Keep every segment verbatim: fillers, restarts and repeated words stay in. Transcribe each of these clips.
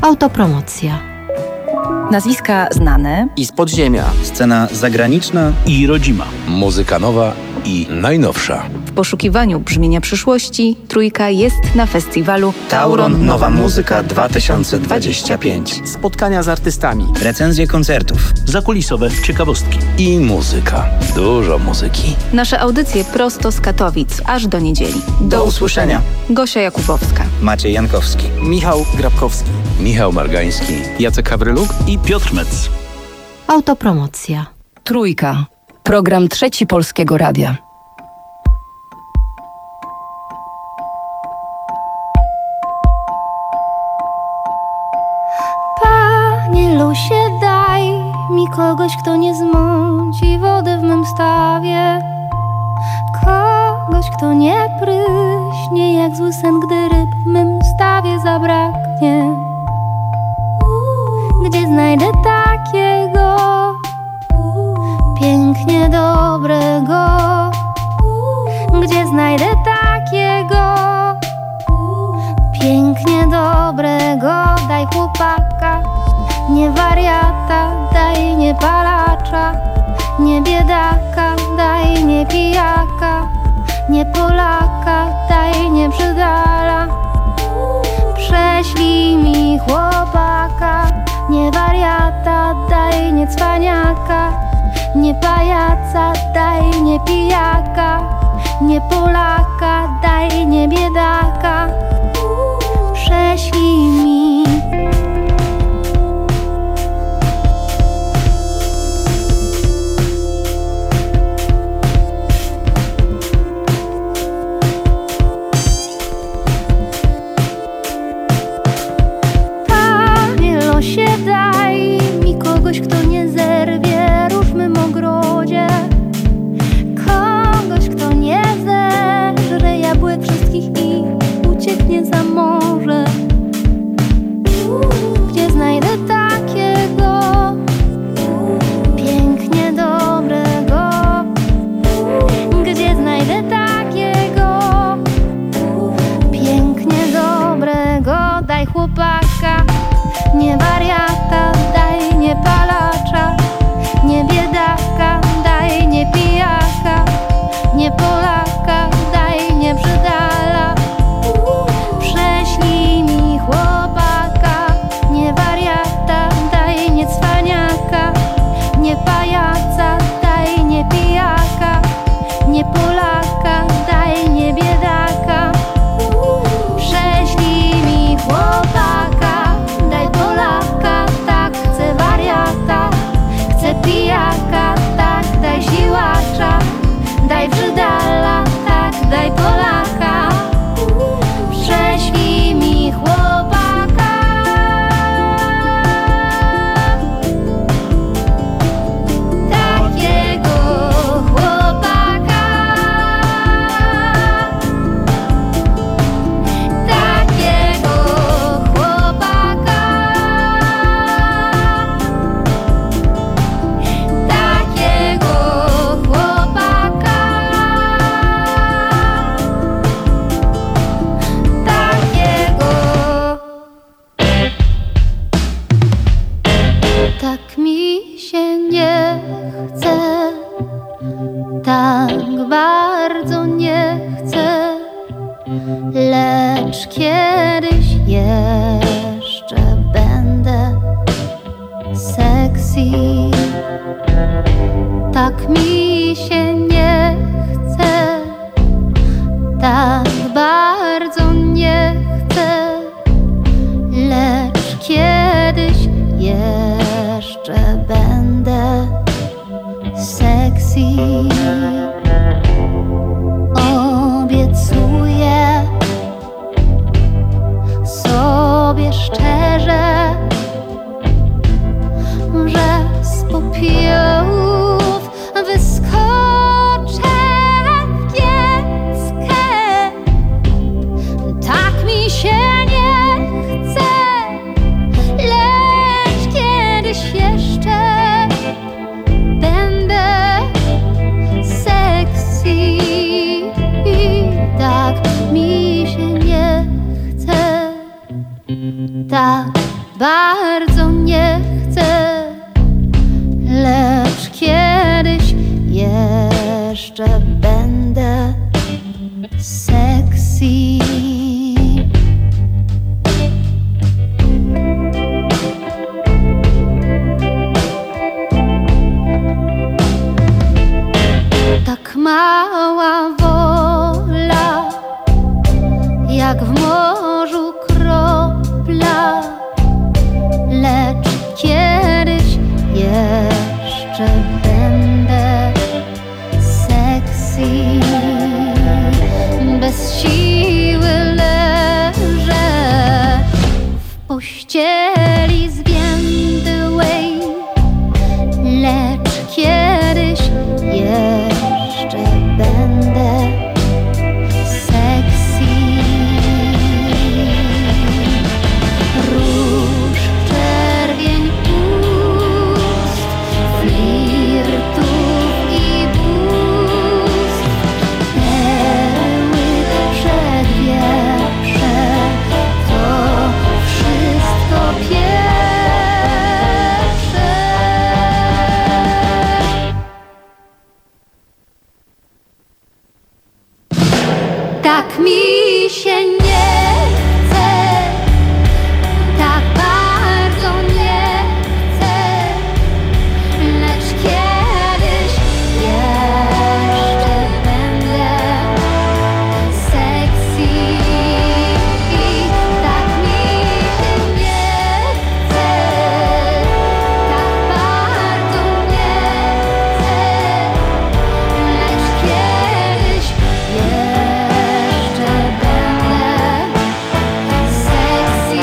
Autopromocja. Nazwiska znane i z podziemia. Scena zagraniczna i rodzima. Muzyka nowa i najnowsza. W poszukiwaniu brzmienia przyszłości Trójka jest na festiwalu Tauron Nowa Muzyka dwa tysiące dwadzieścia pięć. Spotkania z artystami. Recenzje koncertów. Zakulisowe ciekawostki. I muzyka. Dużo muzyki. Nasze audycje prosto z Katowic, aż do niedzieli. Do usłyszenia. Gosia Jakubowska, Maciej Jankowski, Michał Grabkowski, Michał Margański, Jacek Hawryluk i Piotr Metz. Autopromocja. Trójka. Program Trzeci Polskiego Radia. Panie losie, daj mi kogoś, kto nie zmąci wody w mym stawie. Kogoś, kto nie pryśnie jak zły sen, gdy ryb w mym stawie zabraknie. Gdzie znajdę takiego pięknie dobrego? Gdzie znajdę takiego pięknie dobrego? Daj chłopaka, nie wariata, daj nie palacza, nie biedaka, daj nie pijaka, nie Polaka, daj nie brzydala. Prześlij mi chłopaka, nie wariata, daj nie cwaniaka, nie pajaca, daj nie pijaka, nie Polaka, daj nie biedaka. Prześlij mi. Panie losie, daj mi kogoś, kto nie zerwie róż w mym ogrodzie. Kogoś, kto nie zeżre jabłek wszystkich i ucieknie za morze. Gdzie znajdę takiego pięknie dobrego? Gdzie znajdę takiego pięknie dobrego? Daj chłopaka, nie wariata, daj nie palacza, nie biedaka, daj nie pijaka, nie Polaka, daj nie brzydala. Prześlij mi chłopaka, nie wariata, daj nie cwaniaka, nie pajaca, daj nie pijaka, nie Polaka, daj nie biedaka. Prześlij mi chłopaka, daj Polaka, tak, chcę wariata, chcę pijaka, tak, daj siłacza, daj brzydala, tak, daj Polaka. Prześlij mi chłopaka. Takiego chłopaka. Takiego chłopaka. Takiego chłopaka. Takiego. Tak mi się nie chce, tak bardzo nie chcę, lecz kiedyś jeszcze będę sexy. Tak mi się nie chce, tak bardzo nie chcę, lecz kiedyś jeszcze będę sexy. Obiecuję sobie szczerze, że z popiałów wyskoczę w kieckę. Tak mi się nie chce, lecz kiedyś jeszcze będę bardzo nie chcę, lecz kiedyś jeszcze będę sexy. Tak mała wola, jak w morzu kropla, lecz kiedyś jeszcze będę sexy. Bez siły leżę w pościeli zwiędłej, lecz kiedyś jeszcze będę sexy. Róż, czerwień ust, flirtów i bóstw, perły, przedwieprze, to wszystko pieprze. Tak mi się nie chce, tak bardzo nie chcę, lecz kiedyś jeszcze będę sexy. Tak mi się nie chce, tak bardzo nie chcę, lecz kiedyś jeszcze będę sexy.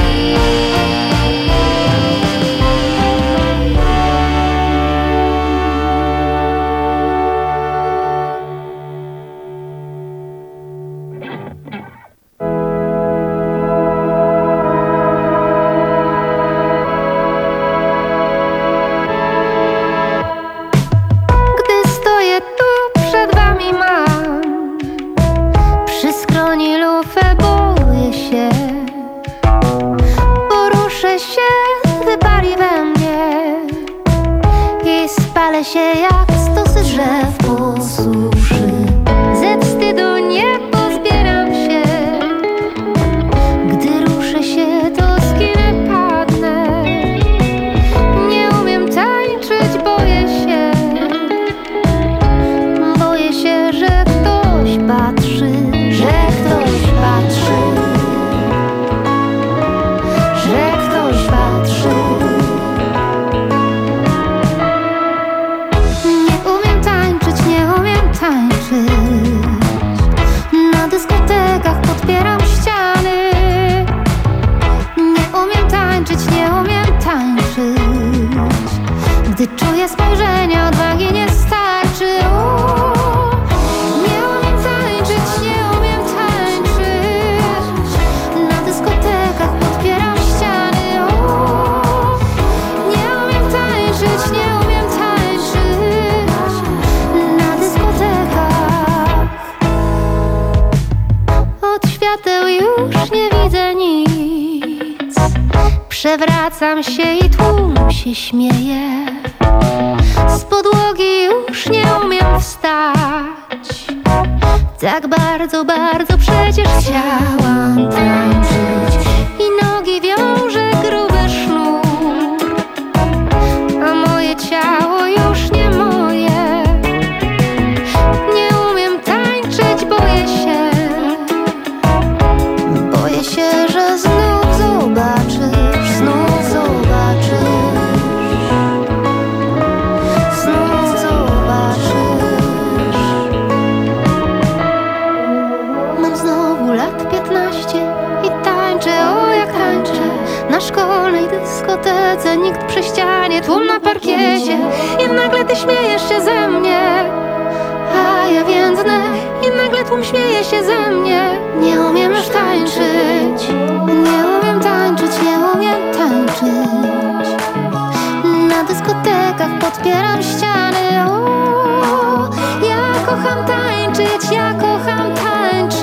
Gdy stoję tu przed wami, mam przy skroni lufę, boję się, poruszę się, wypali we mnie i spalę się jak stosy drzew po suszy. Ze wstydu nie pozbieram się, gdy ruszę się, to skinę, padnę. Nie umiem tańczyć, boję się, boję się, że ktoś patrzy, że ktoś patrzy, że ktoś patrzy. Nie umiem tańczyć, nie umiem tańczyć. Na dyskotekach podpieram ściany. Nie umiem tańczyć, nie umiem tańczyć. Gdy czuję spojrzenia, odwagi nie starczy. O, nie umiem tańczyć, nie umiem tańczyć. Na dyskotekach podpieram ściany. O, nie umiem tańczyć, nie umiem tańczyć. Na dyskotekach od świateł już nie widzę nic. Przewracam się i tłum się śmieje. Z podłogi już nie umiem wstać. Tak bardzo, bardzo przecież chciałam tańczyć. I nogi wiąże gruby sznur, a moje ciało już nie moje. Nie umiem tańczyć, boję się, boję się, że znów zobaczysz, znów zobaczysz, znów zobaczysz. Mam znowu lat piętnaście i tańczę, o jak tańczę. Na szkolnej dyskotece nikt przy ścianie, tłum na parkiecie. I nagle ty śmiejesz się ze mnie, a ja więdnę. I nagle tłum śmieje się ze mnie. Nie umiem już tańczyć, nie umiem tańczyć, nie umiem tańczyć. Na dyskotekach podpieram ściany. O, ja kocham tańczyć, ja kocham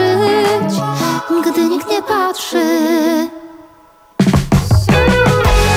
tańczyć, gdy nikt nie patrzy.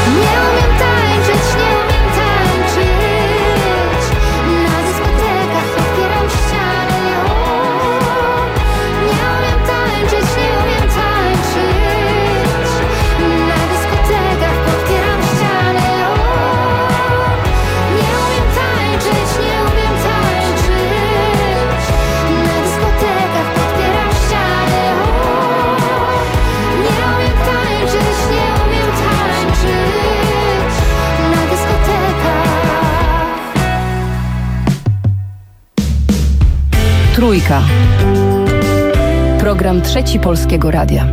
Trójka. Program Trzeci Polskiego Radia.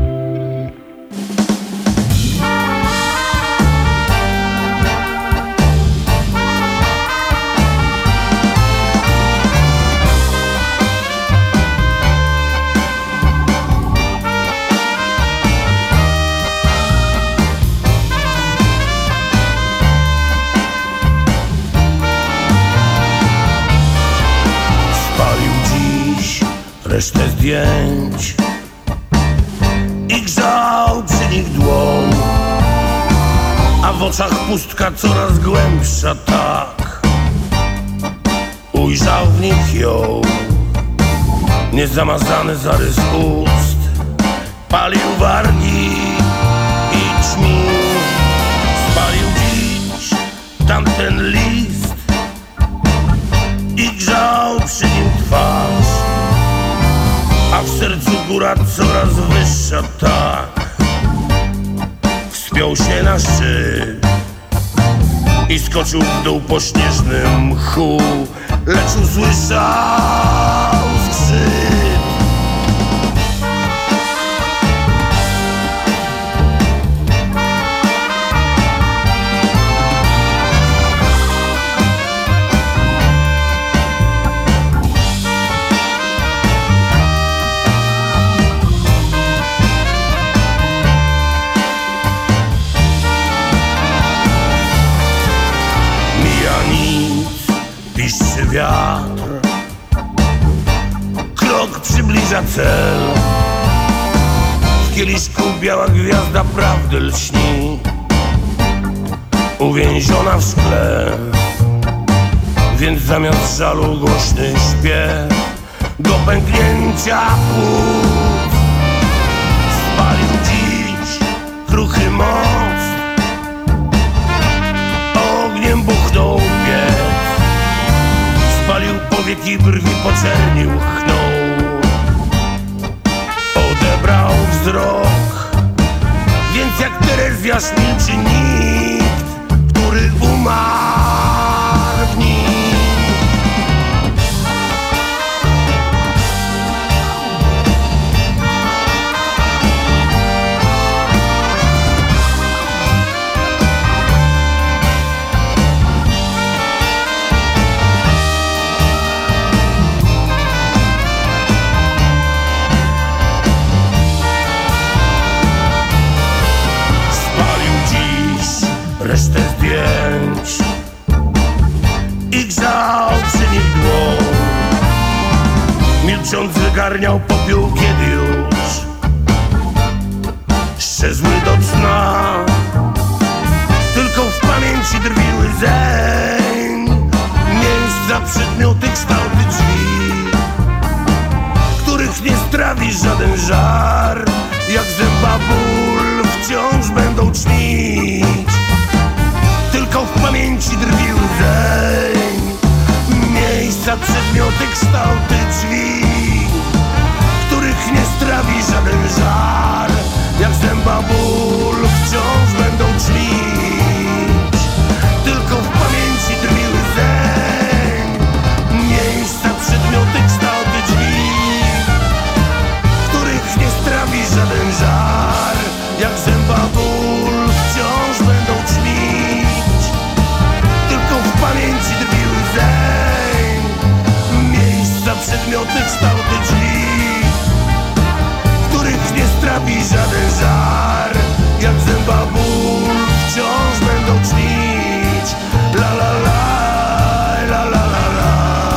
Resztę zdjęć i grzał przy nich dłoń, a w oczach pustka coraz głębsza, tak ujrzał w nich ją. Niezamazany zarys ust palił wargi i ćmił. Spalił dziś tamten list i grzał przy nim twarz, a w sercu góra coraz wyższa, tak wspiął się na szczyt i skoczył w dół po śnieżnym mchu, lecz usłyszał skrzyp. Piszczy wiatr, krok przybliża cel. W kieliszku biała gwiazda prawdy lśni, uwięziona w szkle. Więc zamiast żalu głośny śpiew do pęknięcia płuc. Spalił dziś kruchy most, ogniem buchnął piec. Spalił powieki, brwi poczernił, chnął. Odebrał wzrok, więc jak Terezjasz milczy nikt, który umarł w nim. Resztę zdjęć i grzał przy nich dłoń. Milcząc wygarniał popiół, kiedy już szczezły do cna. Tylko w pamięci drwiły zeń, miejsca, przedmioty, kształty drzwi, których nie strawi żaden żar. Jak zęba ból wciąż będą cznić. Tylko w pamięci drwił zeń, miejsca, przedmioty, kształty drzwi, których nie strawi żaden żar. Jak zęba ból wciąż będą cznić. Tylko w pamięci drwił zeń, miejsca, przedmioty, kształty drzwi, których nie strawi żaden żar. Jak zęba ból wciąż będą cznić. Tylko w pamięci drwił zeń, miejsca, przedmioty, kształty drzwi, których nie strawi żaden żar. Jak zęba ból wciąż będą cznić. La la la, la la la la,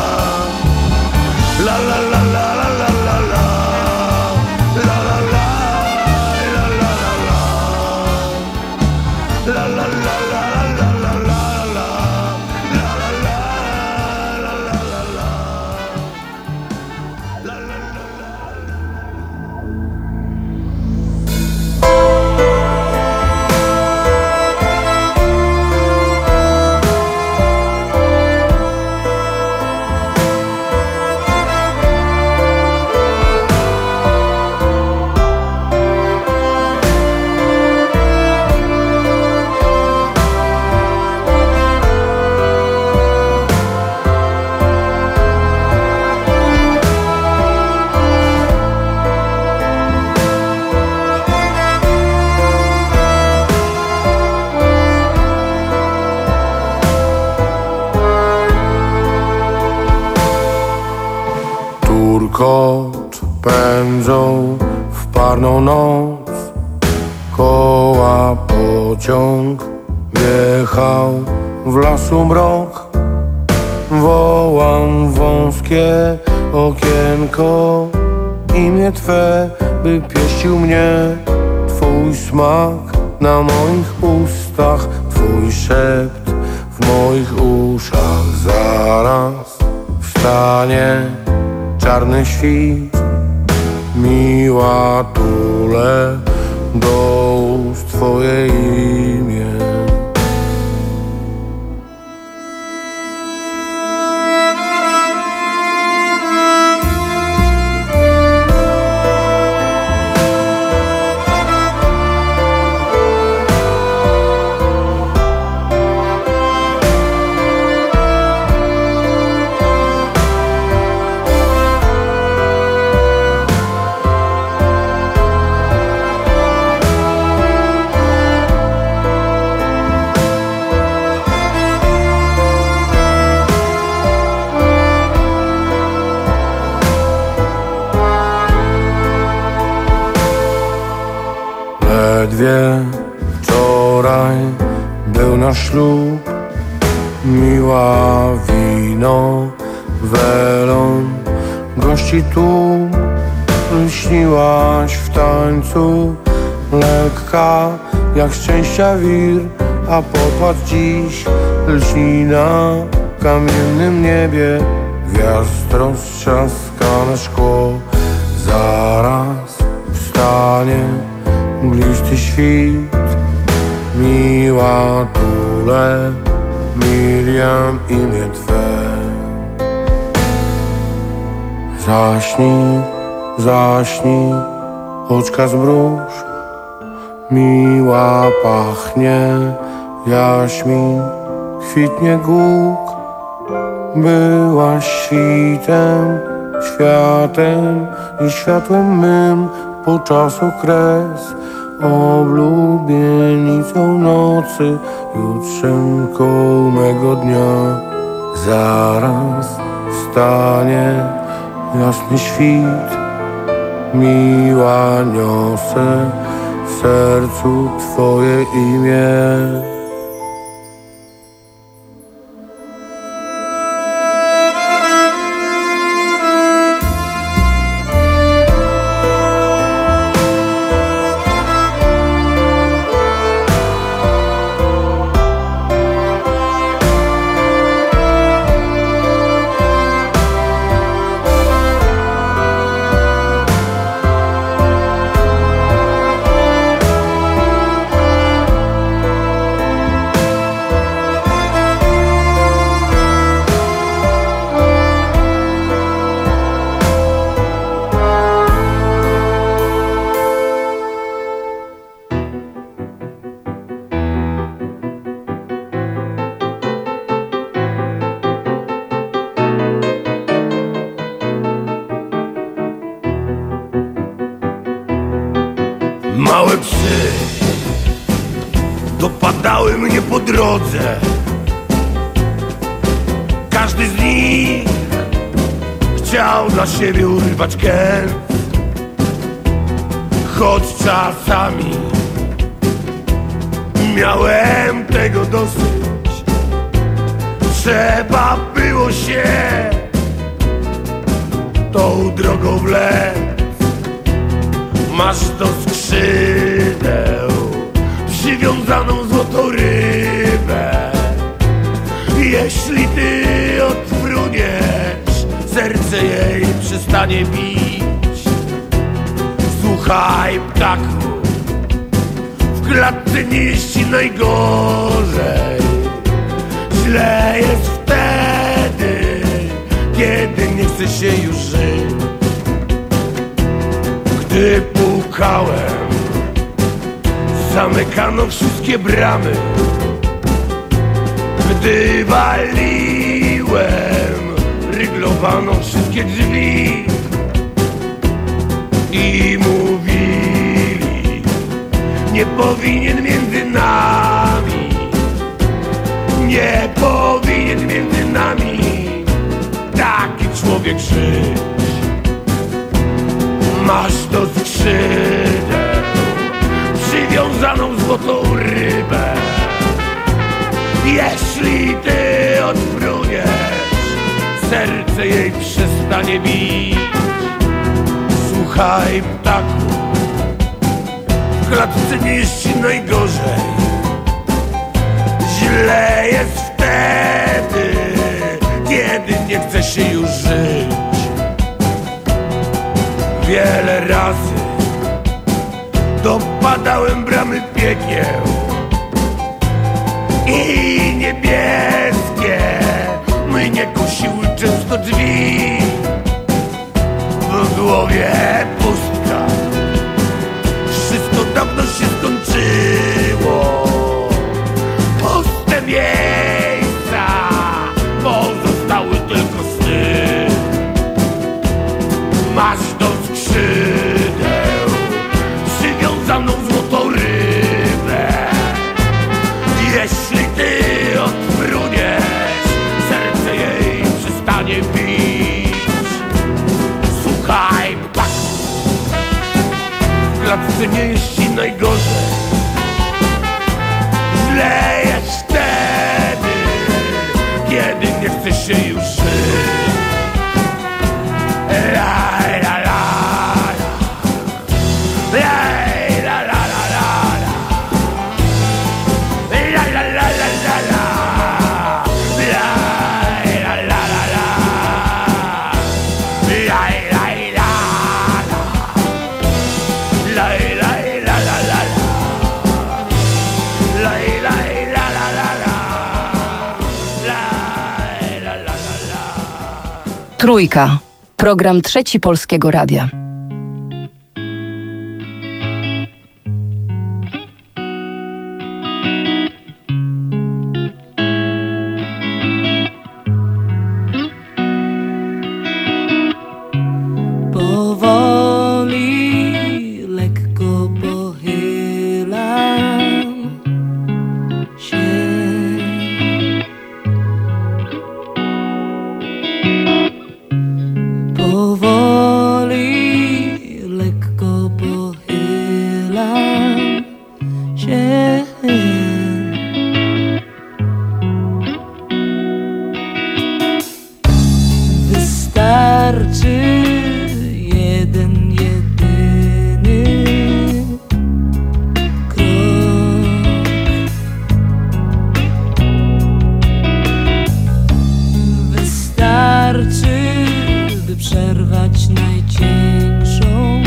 la la la la la la la la, la la la, la la la la, la la la la la la la la. La la la la la la la. Turkot pędzą w parną noc, koła pociąg wjechał w lasu mrok. Wołam wąskie okienko, imię Twe, by pieścił mnie Twój smak na moich ustach, Twój szept w moich uszach. Zaraz wstanie czarny świt, miła tule do ust Twoje imię. Ledwie wczoraj był nasz ślub, miła wino, welon, gości tłum. Lśniłaś w tańcu, lekka jak szczęścia wir, a popatrz dziś lśni na kamiennym niebie gwiazd roztrzaskane szkło. Zaraz wstanie mglisty świt, miła tule, Miriam imię Twe. Zaśnij, zaśnij, oczka zmruż, miła pachnie jaśmin, kwitnie głuk. Byłaś świtem, światem i światłem mym po czasu kres, oblubienicą nocy, jutrzenką mego dnia. Zaraz wstanie jasny świt, miła niosę w sercu Twoje imię. Małe psy dopadały mnie po drodze. Każdy z nich chciał dla siebie urwać kęs, choć czasami miałem tego dosyć. Trzeba było się tą drogą wlec. Masz do skrzydeł przywiązaną złotą rybę. Jeśli ty odfruniesz, serce jej przestanie bić. Słuchaj, ptaku, w klatce nie jeździ najgorzej. Źle jest wtedy, kiedy nie chce się już żyć. Gdy pukałem, zamykano wszystkie bramy. Gdy waliłem, ryglowano wszystkie drzwi. I mówili, nie powinien między nami, nie powinien między nami taki człowiek żyć. Masz do skrzydeł przywiązaną złotą rybę. Jeśli ty odfruniesz, serce jej przestanie bić. Słuchaj, ptaku, w klatce nie jest ci najgorzej. Źle jest wtedy, kiedy nie chce się już żyć. Wiele razy dopadałem bramy piekieł i niebieskie mnie kusiły często drzwi. W głowie pustka, wszystko dawno się skończyło. Puste miejsca, pozostały tylko sny. Masz do skrzydeł przywiązaną złotą rybę. Jeśli ty odfruniesz, serce jej przestanie bić. Słuchaj, ptaku, w klatce nie jest ci najgorzej. Źle jest wtedy, kiedy nie chce się już żyć. La, la, la, la, la, la, la, la, la, la, la, la, la, la, la, la, la, la. Trójka. Program Trzeci Polskiego Radia. Powoli, lekko pochylam się. Powoli, lekko pochylam się. Wystarczy jeden, jedyny krok. Wystarczy, by przerwać najcieńszą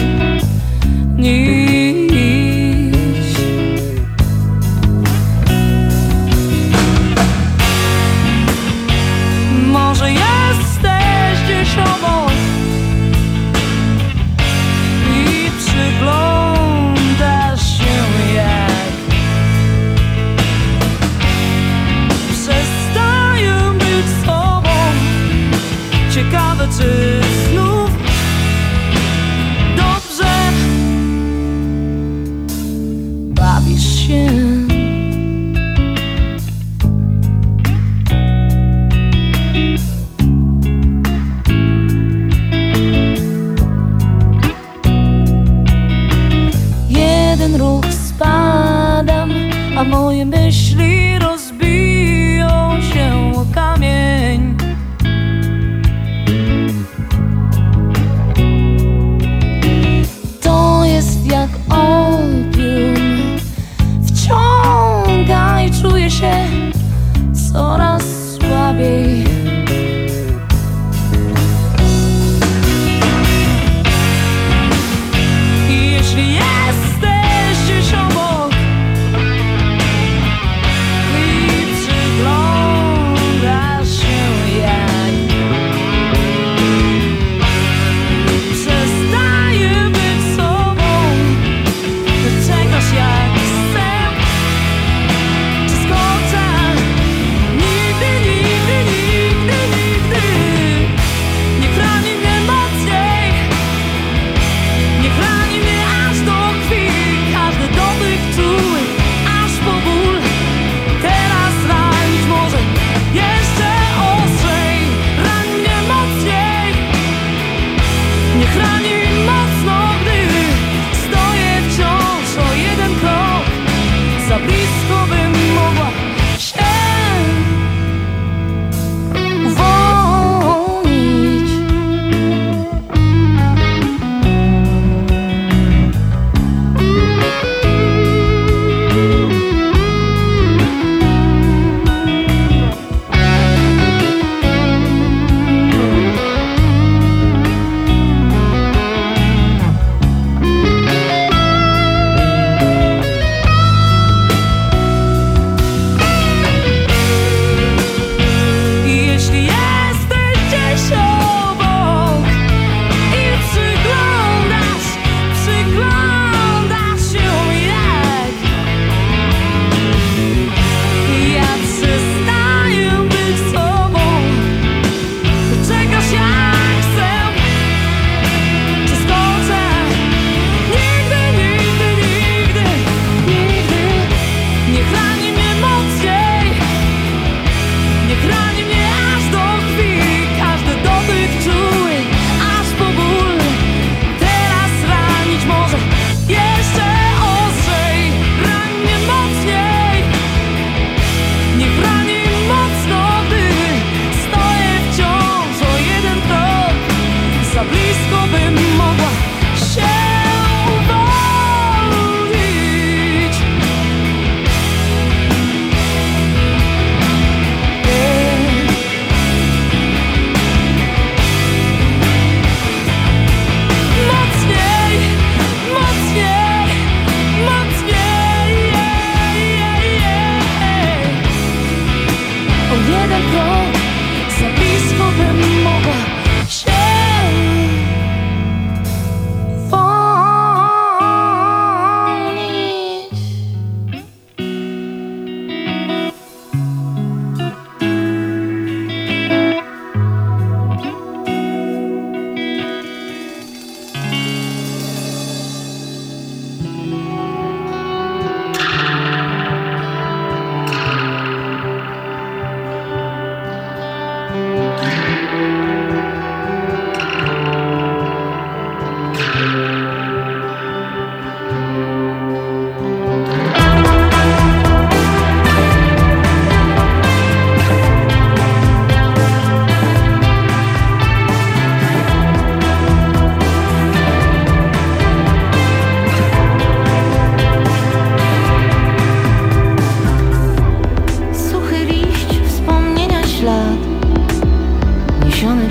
nić. Może jesteś gdzieś obok i przyglądasz się, jak przestaję być sobą. Ciekawe, czy znów dobrze bawisz się. Jeden ruch spadam, a moje myśli rozbiją się o kamień.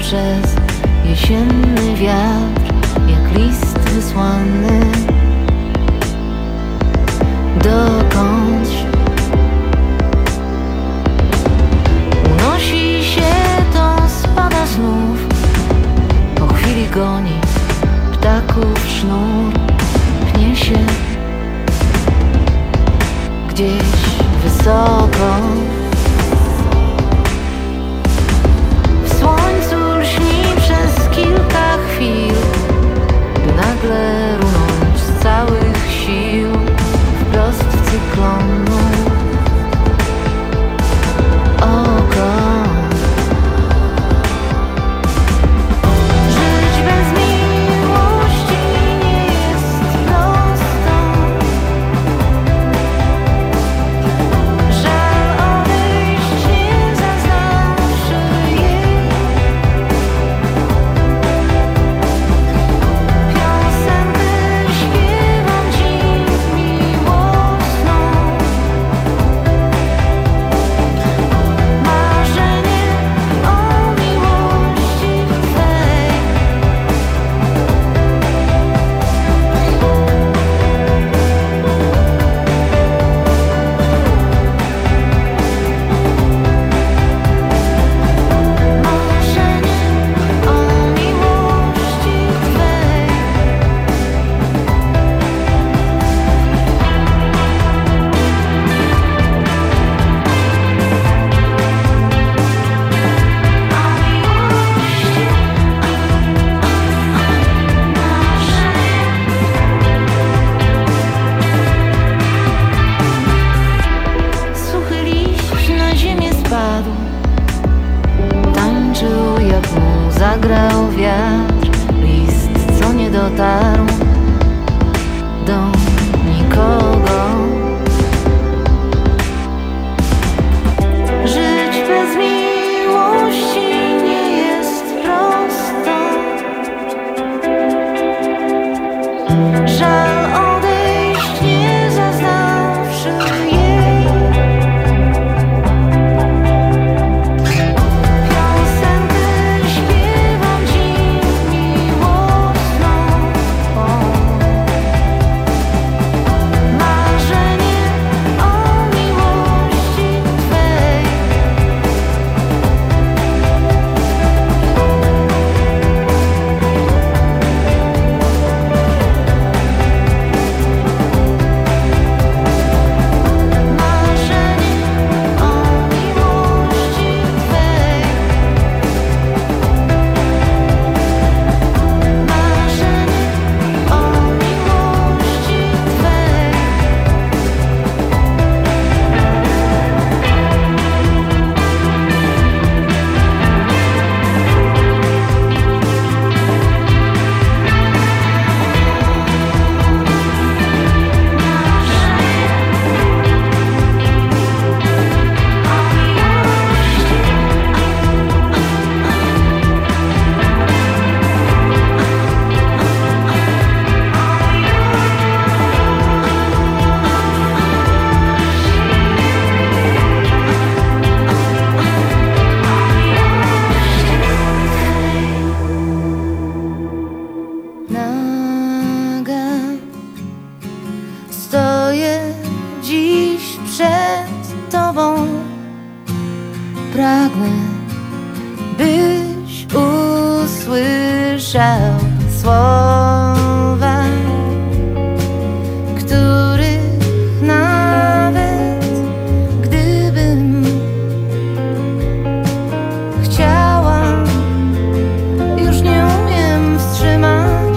przez jesienny wiatr, jak list wysłany. Dokądś unosi się, to spada znów. Po chwili goni ptaków sznur, pnie się gdzieś wysoko. W słońcu lśni przez kilka chwil, by nagle runąć z całych sił wprost w cyklonu. Oko żyć bez miłości nie jest prosto. Żal odejść nie zaznawszy jej. Piosenkę śpiewam ci miłosną. Marzenie o miłości twej. Marzenie o miłości twej. Suchy liść na ziemię spadł, tańczył jak mu zagrał wiatr. List, co nie dotarł do nikogo. Żyć bez miłości nie jest prosto. Żal odejść nie zaznawszy jej. Piosenkę śpiewam ci miłosną. Marzenie o miłości twej. Marzenie o miłości twej. Marzenie o miłości twej. Naga stoję dziś przed tobą. Pragnę, byś usłyszał słowa, których nawet gdybym chciała, już nie umiem wstrzymać.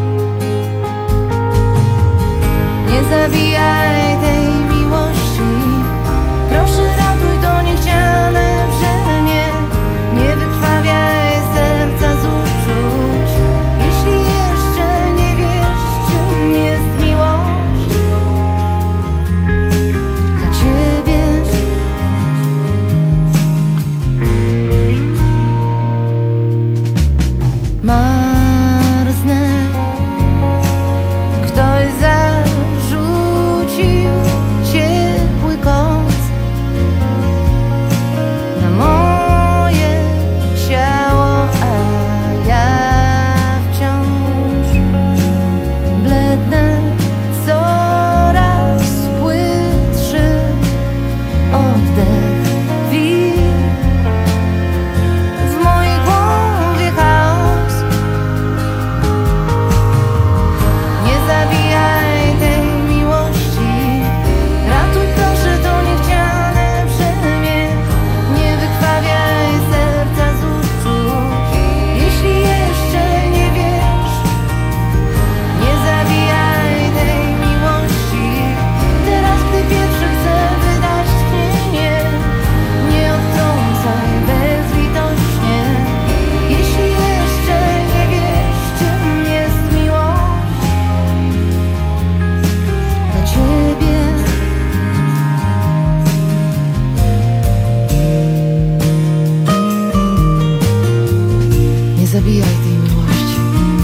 Nie zabijaj tej miłości, proszę ratuj to niechciane brzemię. Nie wykrwawiaj serca z uczuć, jeśli jeszcze zabijaj tej miłości.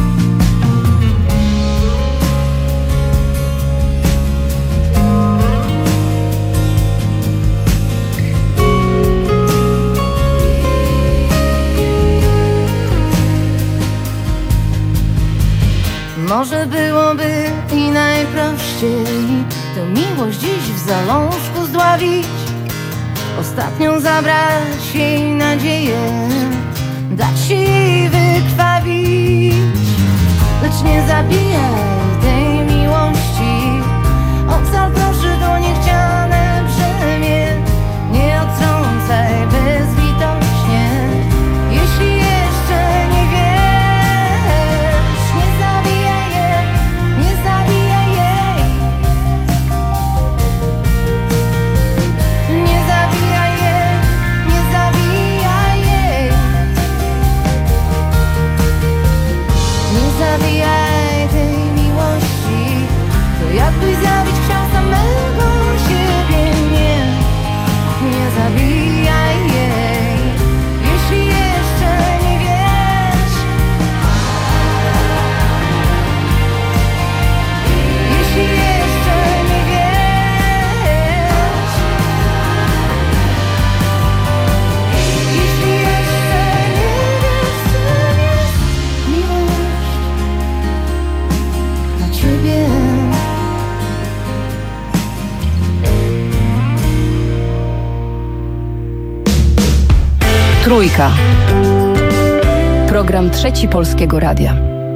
Może byłoby i najprościej tę miłość dziś w zalążku zdławić, ostatnią zabrać jej nadzieję, dać się jej wykrwawić. Lecz nie zabijaj tej miłości, ocal proszę to niechciane brzemię. Nie odtrącaj bezlitośnie, jeśli jeszcze nie wiesz. Nie zabijaj jej, nie zabijaj jej. Nie zabijaj jej, nie zabijaj jej. Nie zabijaj tej miłości, to jakbyś zabić chciał samego siebie. Nie, nie zabijaj jej, jeśli jeszcze nie wiesz. Jeśli jeszcze nie wiesz. Jeśli jeszcze nie wiesz, czym jest miłość dla ciebie. Trójka. Program Trzeci Polskiego Radia.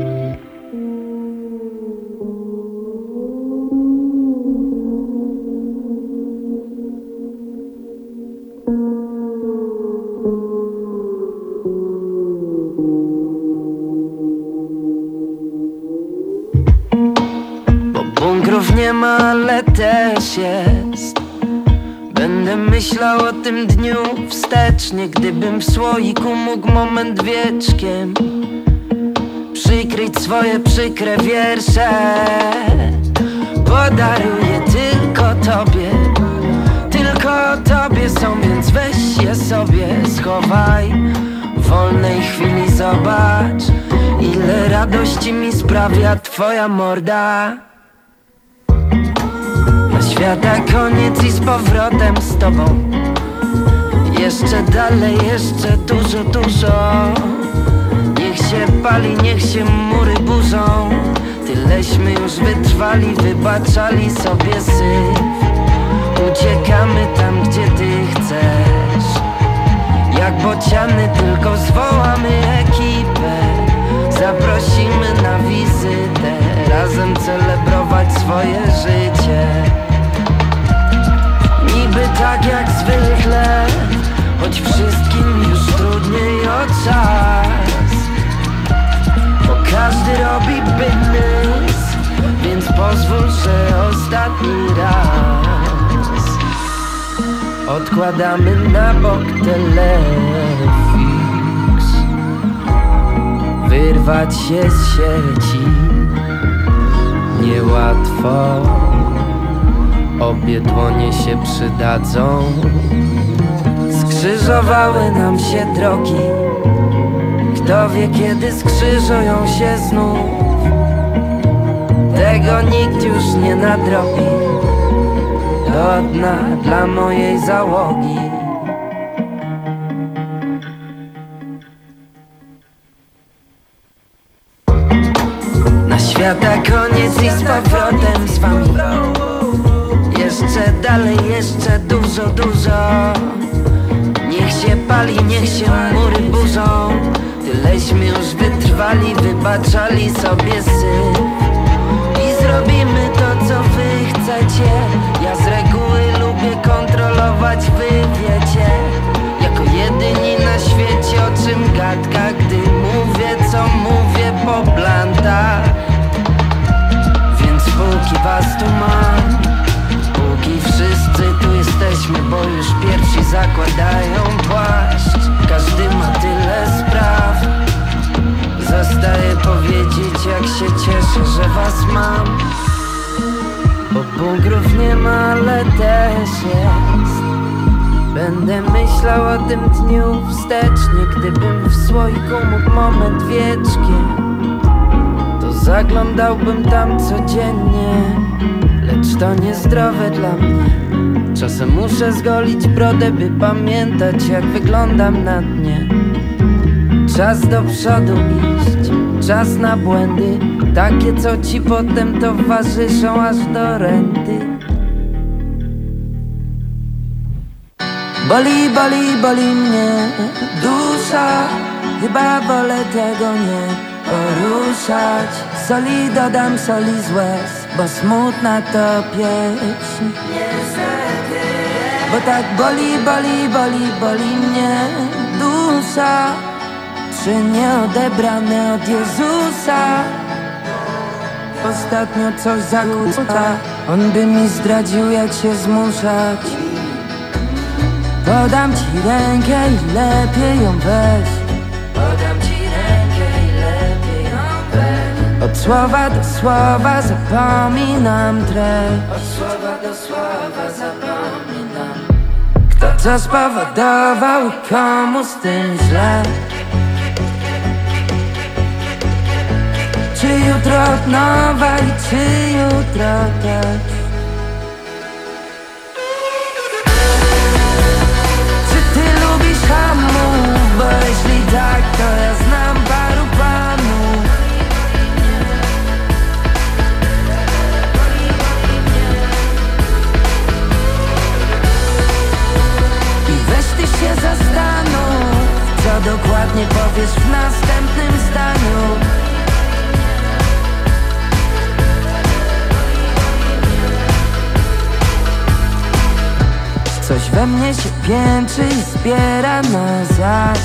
Bo bunkrów nie ma, ale też jest. Będę myślał o tym dniu wstecznie, gdybym w słoiku mógł moment wieczkiem przykryć swoje przykre wiersze. Podaruję tylko tobie, tylko tobie są, więc weź je sobie schowaj. W wolnej chwili zobacz, ile radości mi sprawia twoja morda. Świata koniec i z powrotem z tobą. Jeszcze dalej, jeszcze dużo, dużo. Niech się pali, niech się mury burzą. Tyleśmy już wytrwali, wybaczali sobie syf. Uciekamy tam, gdzie ty chcesz. Jak bociany tylko zwołamy ekipę. Zaprosimy na wizytę, razem celebrować swoje życie. Niby tak jak zwykle, choć wszystkim już trudniej o czas. Bo każdy robi biznes, więc pozwól, że ostatni raz odkładamy na bok telefix. Wyrwać się z sieci niełatwo. Obie dłonie się przydadzą. Skrzyżowały nam się drogi. Kto wie, kiedy skrzyżują się znów. Tego nikt już nie nadrobi. Do dna dla mojej załogi. Na świata koniec i z powrotem z wami. Jeszcze dalej, jeszcze dużo, dużo. Niech się pali, niech się mury burzą. Tyleśmy już wytrwali, wybaczali sobie syf. I zrobimy to, co wy chcecie. Ja z reguły lubię kontrolować, wy wiecie. Jako jedyni na świecie, o czym gadka, gdy mówię, co mówię po blantach. Więc póki was tu mam, póki wszyscy tu jesteśmy, bo już pierwsi zakładają płaszcz. Każdy ma tyle spraw. Zostaje powiedzieć, jak się cieszę, że was mam. Bo bunkrów nie ma, ale też jest. Będę myślał o tym dniu wstecznie. Gdybym w słoiku mógł moment wieczkie, to zaglądałbym tam codziennie. Lecz to niezdrowe dla mnie. Czasem muszę zgolić brodę, by pamiętać, jak wyglądam na dnie. Czas do przodu iść, czas na błędy, takie co ci potem towarzyszą aż do renty. Boli, boli, boli mnie dusza, chyba wolę tego nie poruszać. Soli dodam, soli z łez, bo smutna to pieśń. Bo tak boli, boli, boli, boli mnie dusza, trzy nieodebrane od Jezusa. Ostatnio coś zakłóca, on by mi zdradził, jak się zmuszać. Podam ci rękę i lepiej ją weź. Podam ci rękę i lepiej ją weź. Od słowa do słowa zapominam treść. Od słowa do słowa zapominam. Kto co spowodował i komu z tym źle? Czy jutro od nowa i czy jutro też? Bo jeśli tak, to ja znam paru panów. I weź ty się zastanów, co dokładnie powiesz w następnym zdaniu. Coś we mnie się piętrzy i zbiera na zaś.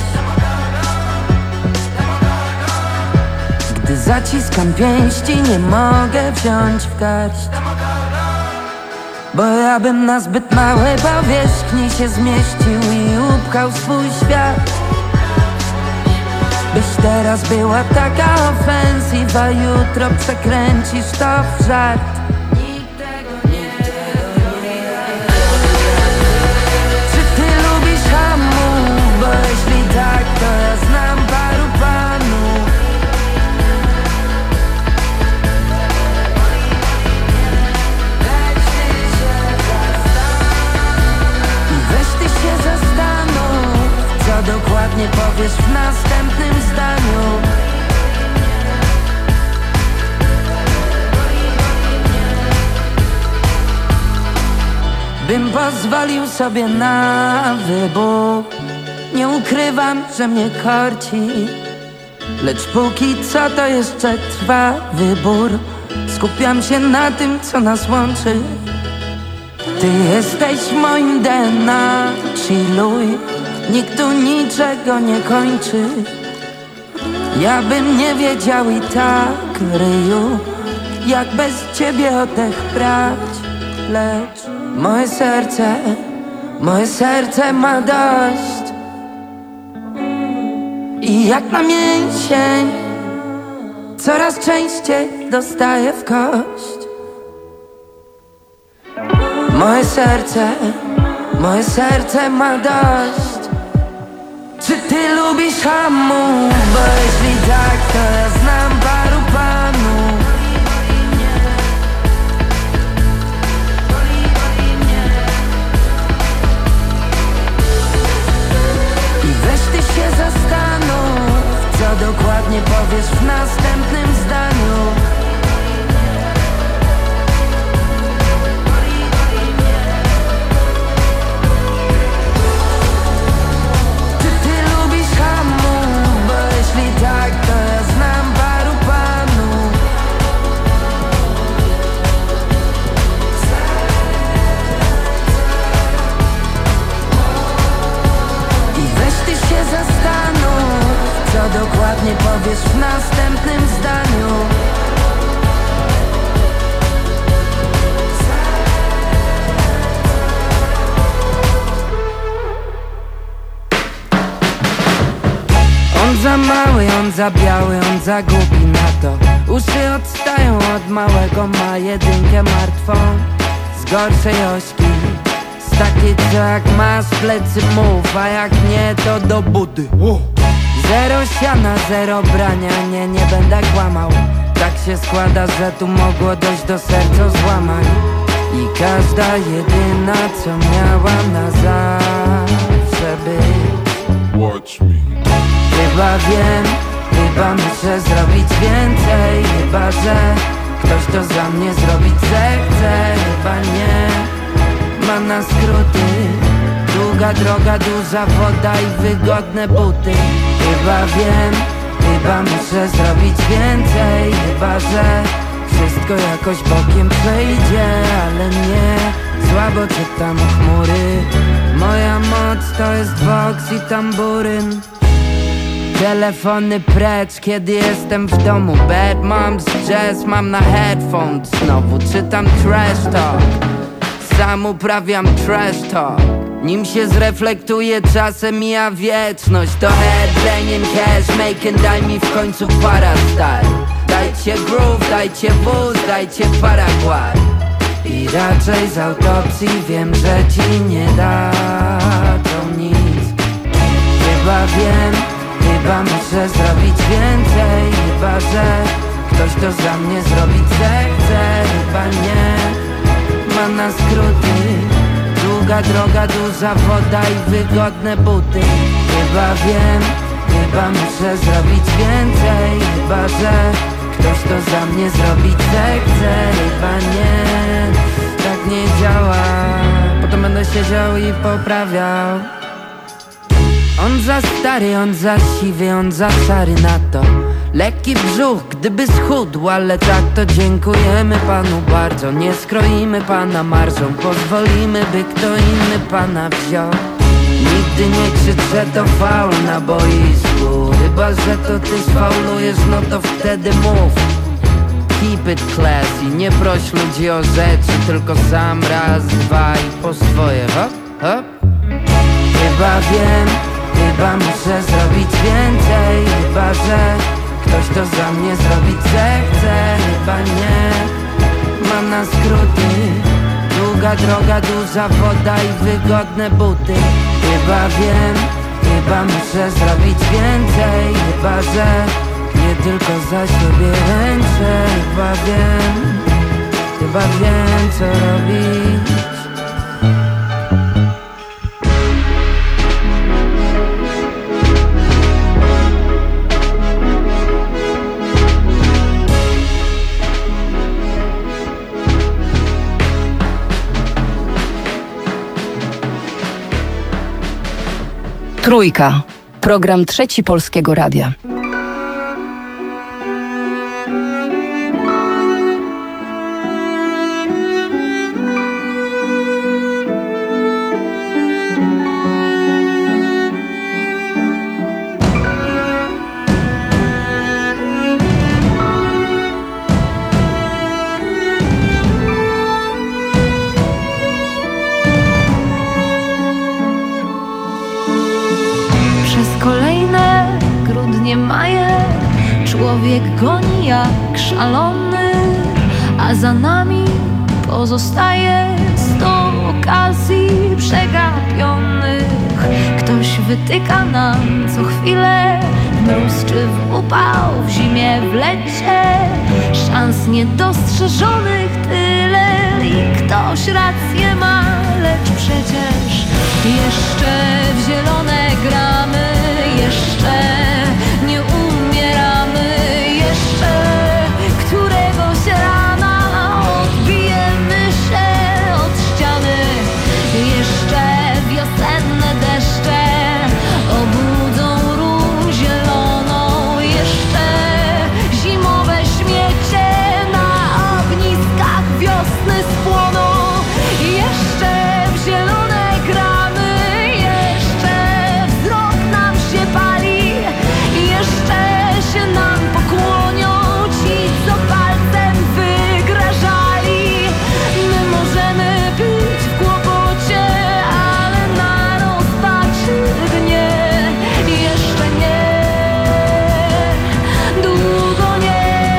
Gdy zaciskam pięści, nie mogę wziąć w garść. Bo ja bym na zbyt małej powierzchni się zmieścił i upchał swój świat. Byś teraz była taka ofensywa, jutro przekręcisz to w żart. Bo jeśli tak, to ja znam paru panów. I weź ty się zastanów, co dokładnie powiesz w następnym zdaniu. Bym pozwolił sobie na wybór. Nie ukrywam, że mnie korci, lecz póki co to jeszcze trwa wybór. Skupiam się na tym, co nas łączy. Ty jesteś moim D N A, chilluj. Nikt tu niczego nie kończy. Ja bym nie wiedział i tak, ryju, jak bez ciebie oddech brać. Lecz moje serce, moje serce ma dość. I jak na mięsień coraz częściej dostaję w kość. Moje serce, moje serce ma dość. Czy ty lubisz hamów? Bo jeśli tak, to ja znam paru panów. I weź ty się zastanów, co dokładnie powiesz w następnym zdaniu. Czy ty lubisz hamów? Bo jeśli tak, to ja znam paru panów. I weź ty się zastanów, co dokładnie powiesz w następnym zdaniu. On za mały, on za biały, on za głupi na to. Uszy odstają od małego, ma jedynkę martwą. Z gorszej ośki takie, co jak masz plecy mów, a jak nie to do budy. Zero siana, zero brania, nie, nie będę kłamał. Tak się składa, że tu mogło dojść do serca złamań. I każda jedyna, co miała na zawsze być. Watch me. Chyba wiem, chyba muszę zrobić więcej. Chyba, że ktoś to za mnie zrobić zechce. Chyba nie, mam na skróty. Długa droga, duża woda i wygodne buty. Chyba wiem, chyba muszę zrobić więcej. Chyba, że wszystko jakoś bokiem przejdzie, ale nie, słabo czytam chmury. Moja moc to jest boks i tamburyn. Telefony precz, kiedy jestem w domu. Bad moms, jazz, mam na headphones. Znowu czytam trash talk, sam uprawiam trash talk. Nim się zreflektuje, czasem mija wieczność. To headbanging, cash making, daj mi w końcu para style. Dajcie groove, dajcie boost, dajcie Paragwaj. I raczej z autopsji wiem, że ci nie dadzą nic. Chyba wiem, chyba muszę zrobić więcej. Chyba, że ktoś to za mnie zrobić zechce. Chyba nie, mam na skróty. Długa droga, duża woda i wygodne buty. Chyba wiem, chyba muszę zrobić więcej. Chyba, że ktoś to za mnie zrobić zechce. Chyba nie, tak nie działa. Potem będę siedział i poprawiał. On za stary, on za siwy, on za szary na to. Lekki brzuch, gdyby schudł, ale tak to dziękujemy panu bardzo. Nie skroimy pana marżą, pozwolimy, by kto inny pana wziął. Nigdy nie krzycz, że to faul na boisku. Chyba, że to ty sfaulujesz, no to wtedy mów. Keep it classy, nie proś ludzi o rzeczy, tylko sam raz, dwa i po swoje, hop, hop. Chyba wiem, chyba muszę zrobić więcej. Chyba, że ktoś to za mnie zrobić zechce. Chyba nie, mam na skróty. Długa droga, duża woda i wygodne buty. Chyba wiem, chyba muszę zrobić więcej. Chyba, że nie tylko za siebie ręczę. Chyba wiem, chyba wiem co robić. Trójka. Program Trzeci Polskiego Radia. Kolejne grudnie, maje, człowiek goni jak szalony, a za nami pozostaje sto okazji przegapionych. Ktoś wytyka nam co chwilę, w mróz czy w upał, w zimie, w lecie, szans niedostrzeżonych tyle. I ktoś rację ma, lecz przecież jeszcze w zielone gramy. Jeszcze nie umieramy, jeszcze któregoś rana odbijemy się od ściany. Jeszcze wiosenne deszcze obudzą róż zieloną. Jeszcze zimowe śmiecie na ogniskach wiosny spłoną. Jeszcze w zielone gramy, jeszcze wzrok nam się pali. Jeszcze się nam pokłonią ci, co palcem wygrażali. My możemy być w kłopocie, ale na rozpaczy dnie jeszcze nie, długo nie.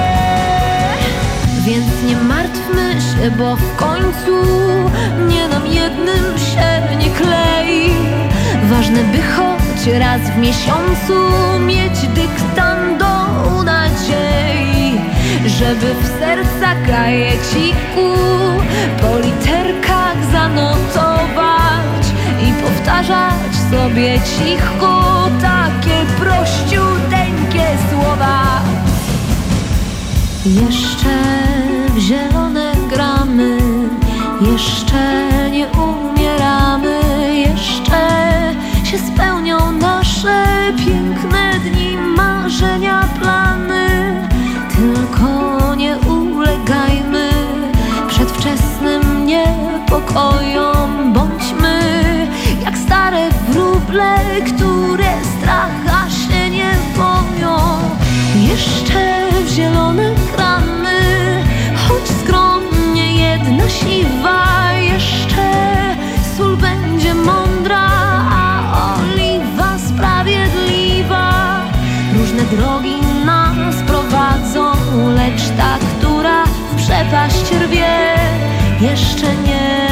Więc nie martwmy się, bo w końcu nie nam jednym się nie klei. Ważne by choć raz w miesiącu mieć dyktando nadziei, żeby w serca kajeciku po literkach zanotować i powtarzać sobie cicho takie prościuteńkie słowa. Jeszcze w zielone gramy, jeszcze nie umieramy, jeszcze się spełnią nasze piękne dni, marzenia, plany. Tylko nie ulegajmy przedwczesnym niepokojom. Bądźmy jak stare wróble, które stracha się nie boją. Jeszcze w zielone gramy, choć skromnie jedna siwa. Jeszcze sól będzie mądra, a oliwa sprawiedliwa. Różne drogi nas prowadzą, lecz ta, która w przepaść rwie, jeszcze nie,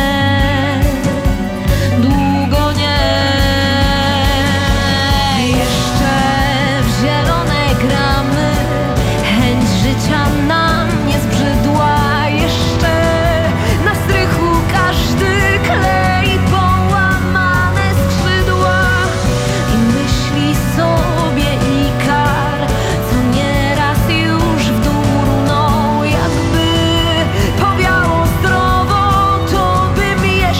długo nie. Jeszcze w zielone gramy, chęć życia nam nie zbrzydła. Jeszcze na strychu każdy klei połamane skrzydła i myśli sobie Ikar, co nieraz już w dół runął. Jakby powiało zdrowo, to bym jeszcze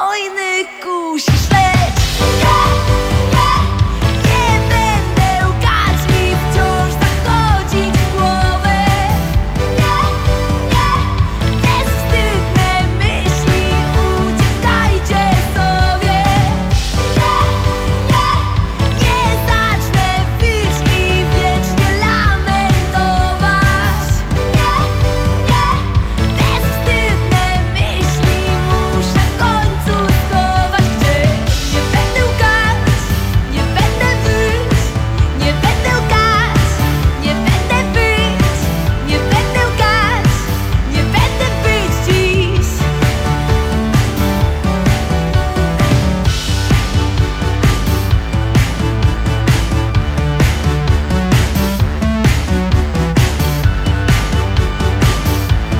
wojny kusisz.